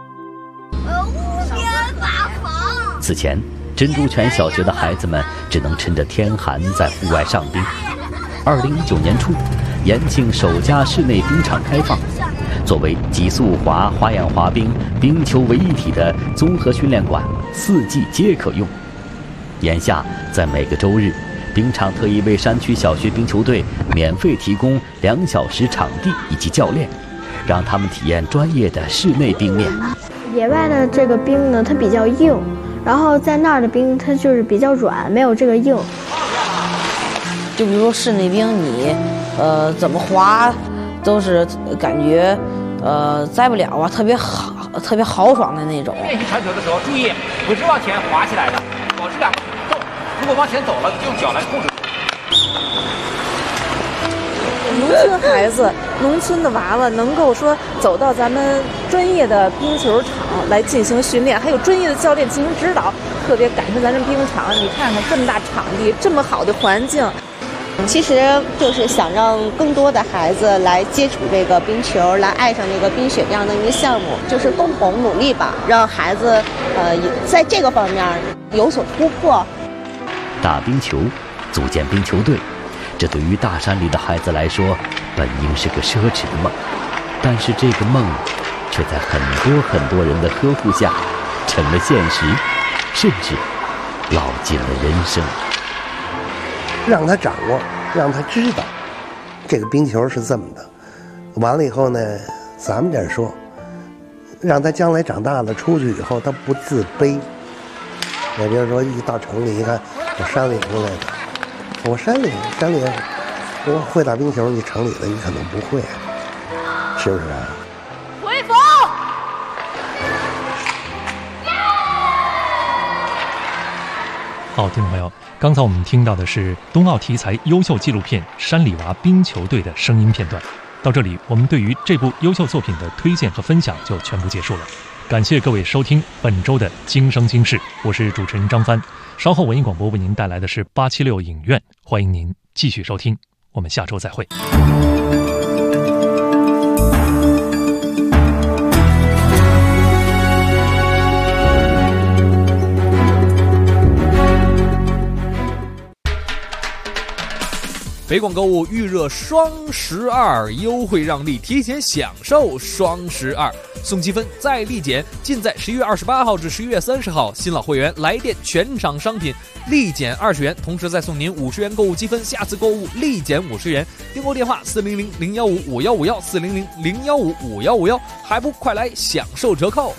此前，珍珠泉小学的孩子们只能趁着天寒在户外上冰。2019年初，延庆首家室内冰场开放，作为集速滑、花样滑冰、冰球为一体的综合训练馆，4季皆可用。眼下，在每个周日，冰场特意为山区小学冰球队免费提供2小时场地以及教练，让他们体验专业的室内冰面。 野外的这个冰呢，它比较硬，然后在那儿的冰它就是比较软，没有这个硬。 就比如说室内冰，你怎么滑都是感觉栽不了啊，特别豪爽的那种。 练习传球的时候，注意不是往前滑起来的，保持2个动，如果往前走了，就用脚来控制。 农村孩子、农村的娃娃能够说走到咱们专业的冰球场来进行训练，还有专业的教练进行指导，特别感谢咱这冰场。你看看这么大场地，这么好的环境。 其实就是想让更多的孩子来接触这个冰球，来爱上这个冰雪这样的一个项目，就是共同努力吧，让孩子在这个方面有所突破。 打冰球，组建冰球队，这对于大山里的孩子来说，本应是个奢侈的梦，但是这个梦，却在很多人的呵护下，成了现实，甚至烙进了人生。 让他掌握，让他知道，这个冰球是这么的。完了以后呢，咱们这说，让他将来长大了出去以后，他不自卑。也比如说，一到城里一看，我山里出来的，我山里，我会打冰球，你城里的你可能不会，是不是啊？ 回防。 好，听众朋友，刚才我们听到的是冬奥题材优秀纪录片《山里娃冰球队》的声音片段。到这里，我们对于这部优秀作品的推荐和分享就全部结束了。感谢各位收听本周的今生今世，我是主持人张帆。稍后文艺广播为您带来的是876影院，欢迎您继续收听，我们下周再会。 北广购物预热双12优惠让利，提前享受双12，送积分再立减，尽在11月28号至11月30号。新老会员来电全场商品立减20元，同时再送您50元购物积分，下次购物立减50元。订购电话400-015-5151，400-015-5151，还不快来享受折扣！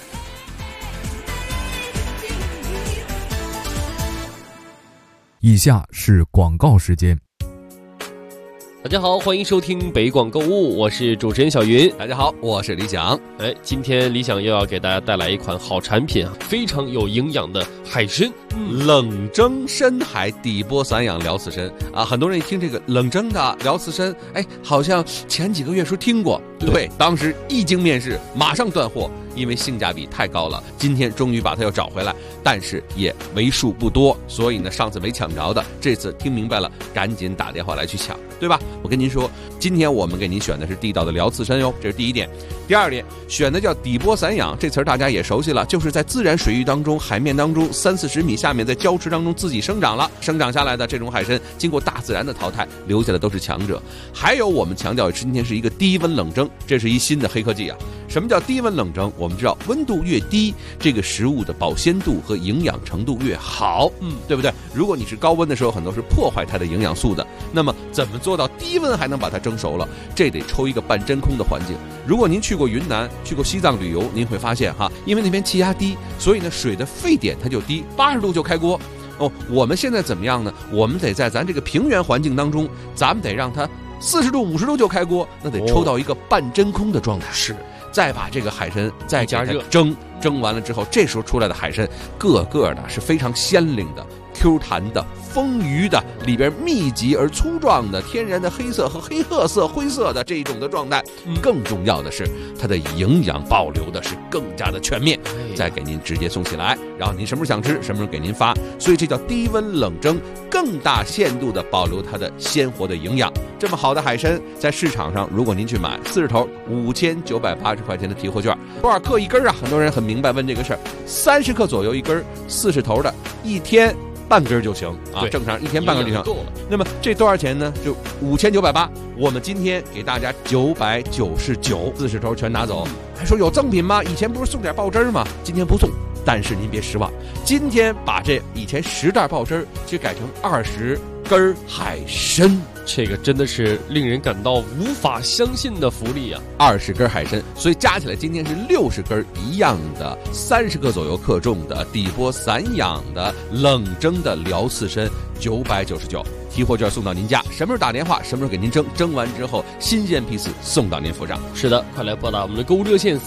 以下是广告时间。 大家好，欢迎收听北广购物，我是主持人小云。 大家好，我是李想。 今天李想又要给大家带来一款好产品啊，非常有营养的海参， 冷蒸深海底波散养辽刺参啊。很多人一听这个冷蒸的辽刺参，好像前几个月时候听过，对，当时一经面世，马上断货，因为性价比太高了。今天终于把它又找回来，但是也为数不多，所以呢，上次没抢着的，这次听明白了，赶紧打电话来去抢，对吧？我跟您说，今天我们给您选的是地道的辽刺参哟，这是第一点。第二点，选的叫底波散养，这词儿大家也熟悉了，就是在自然水域当中、海面当中30-40米下面，在礁池当中自己生长下来的这种海参，经过大自然的淘汰，留下的都是强者。还有我们强调今天是一个低温冷蒸，这是一新的黑科技啊。什么叫低温冷蒸？我们知道温度越低，这个食物的保鲜度和营养程度越好，对不对？如果你是高温的时候，很多是破坏它的营养素的。那么怎么做到低温还能把它蒸熟了？这得抽一个半真空的环境。如果您去过云南、去过西藏旅游，您会发现因为那边气压低，所以呢水的沸点它就低，80度就开锅。我们现在怎么样呢？我们得在咱这个平原环境当中，咱们得让它40度、50度就开锅，那得抽到一个半真空的状态。是。再把这个海参再加热蒸完了之后，这时候出来的海参个个的是非常鲜灵的、Q 弹的、丰腴的，里边密集而粗壮的天然的黑色和黑褐色、灰色的这一种的状态。更重要的是，它的营养保留的是更加的全面，再给您直接送起来，然后您什么时候想吃，什么时候给您发。所以这叫低温冷蒸，更大限度的保留它的鲜活的营养。这么好的海参，在市场上，如果您去买40头5980块钱的提货券，多少克一根啊？很多人很明白问这个事儿，30克左右一根，40头的，一天半根就行啊，正常一天半根就行。那么这多少钱呢？就5980。我们今天给大家999，40头全拿走。还说有赠品吗？以前不是送点爆汁吗？今天不送。但是您别失望，今天把这以前10袋爆汁就改成20根海参， 这个真的是令人感到无法相信的福利啊 ！20根海参，所以加起来今天是60根一样的，30克左右克重的底波散养的冷蒸的辽刺参，999。提货券送到您家，什么时候打电话，什么时候给您蒸完之后新鲜批次送到您府上。 是的，快来拨打我们的购物热线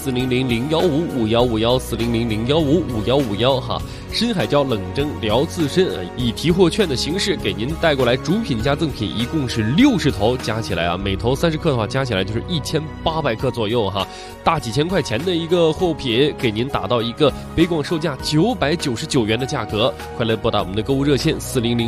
400-015-5151，400-015-5151哈。深海椒冷蒸辽刺参以提货券的形式给您带过来，主品加赠品一共是60头，加起来每头30克的话，加起来就是1800克左右哈，大几千块钱的一个货品，给您打到一个北广售价999元的价格。快来拨打我们的购物热线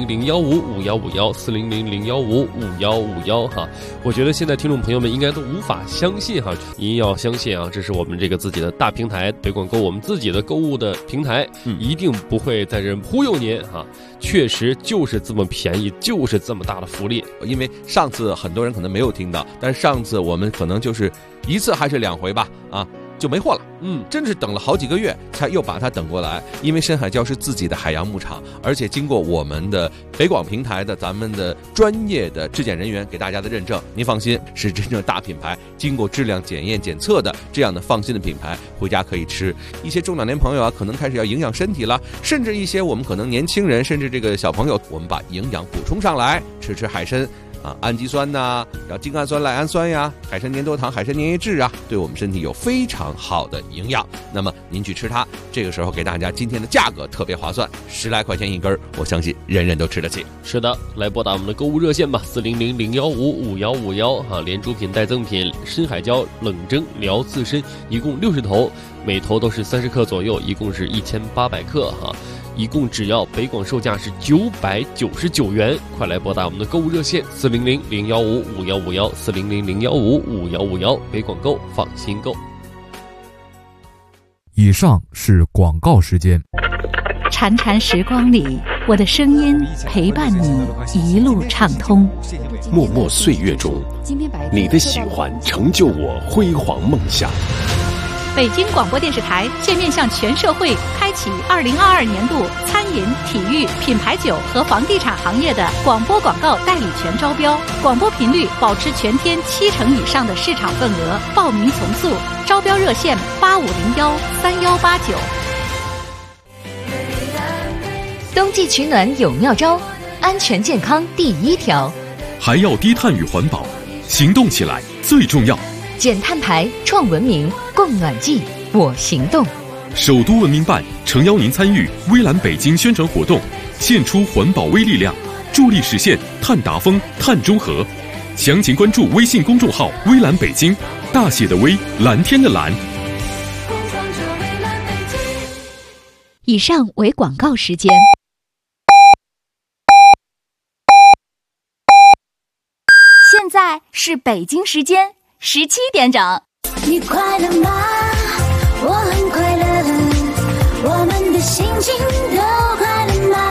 400-015-5151，400-015-5151哈。我觉得现在听众朋友们应该都无法相信哈，您要相信啊，这是我们这个自己的大平台北广购，我们自己的购物的平台，一定不会在这忽悠您哈，确实就是这么便宜，就是这么大的福利。 因为上次很多人可能没有听到，但是上次我们可能就是1次还是2回吧就没货了。真是等了好几个月才又把它等过来。因为深海礁是自己的海洋牧场，而且经过我们的北广平台的咱们的专业的质检人员给大家的认证，您放心，是真正大品牌，经过质量检验检测的这样的放心的品牌，回家可以吃。一些中老年朋友可能开始要营养身体了，甚至一些我们可能年轻人，甚至这个小朋友，我们把营养补充上来，吃海参氨基酸呐，然后精氨酸、赖氨酸呀，海参粘多糖、海参粘液质啊，对我们身体有非常好的营养。那么您去吃它，这个时候给大家今天的价格特别划算，10来块钱一根，我相信人人都吃得起。 是的，来拨打我们的购物热线吧，400-015-5151哈，连主品带赠品深海椒冷蒸疗刺参，一共60头，每头都是30克左右，一共是1800克哈。一共只要北广售价是999元，快来拨打我们的购物热线400-015-5151 400-015-5151，北广购，放心购。 以上是广告时间。 潺潺时光里，我的声音陪伴你一路畅通。 默默岁月中，你的喜欢成就我辉煌梦想。 北京广播电视台现面向全社会开启2022年度餐饮、体育、品牌酒和房地产行业的广播广告代理权招标，广播频率保持全天70%以上的市场份额，报名从速，招标热线8501-3189。 冬季取暖有妙招，安全健康第一条， 还要低碳与环保，行动起来最重要。 减碳排，创文明，共暖季，我行动。 首都文明办诚邀您参与微蓝北京宣传活动，献出环保微力量，助力实现碳达峰、碳中和。详情关注微信公众号微蓝北京，大写的微，蓝天的蓝。 以上为广告时间。 现在是北京时间17点整。 你快乐吗？我很快乐，我们的心情都快乐吗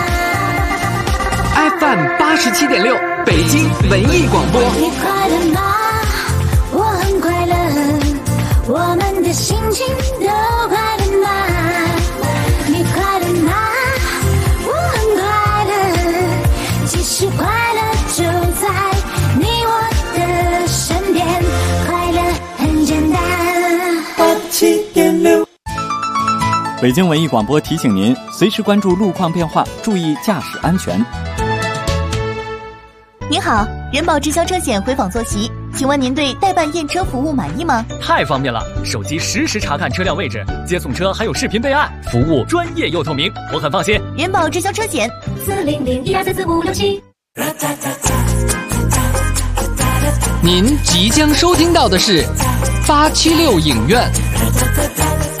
？FM 87.6，北京文艺广播。 你快乐吗？我很快乐，我们的心情都快乐吗？你快乐吗？我很快乐，其实快乐就在你我的身边，快乐很简单。87.6， 北京文艺广播提醒您，随时关注路况变化，注意驾驶安全。 您好，人保直销车险回访坐席，请问您对代办验车服务满意吗？ 太方便了，手机实时查看车辆位置，接送车还有视频备案，服务专业又透明，我很放心。 人保直销车险，400-1234567。 您即将收听到的是876影院。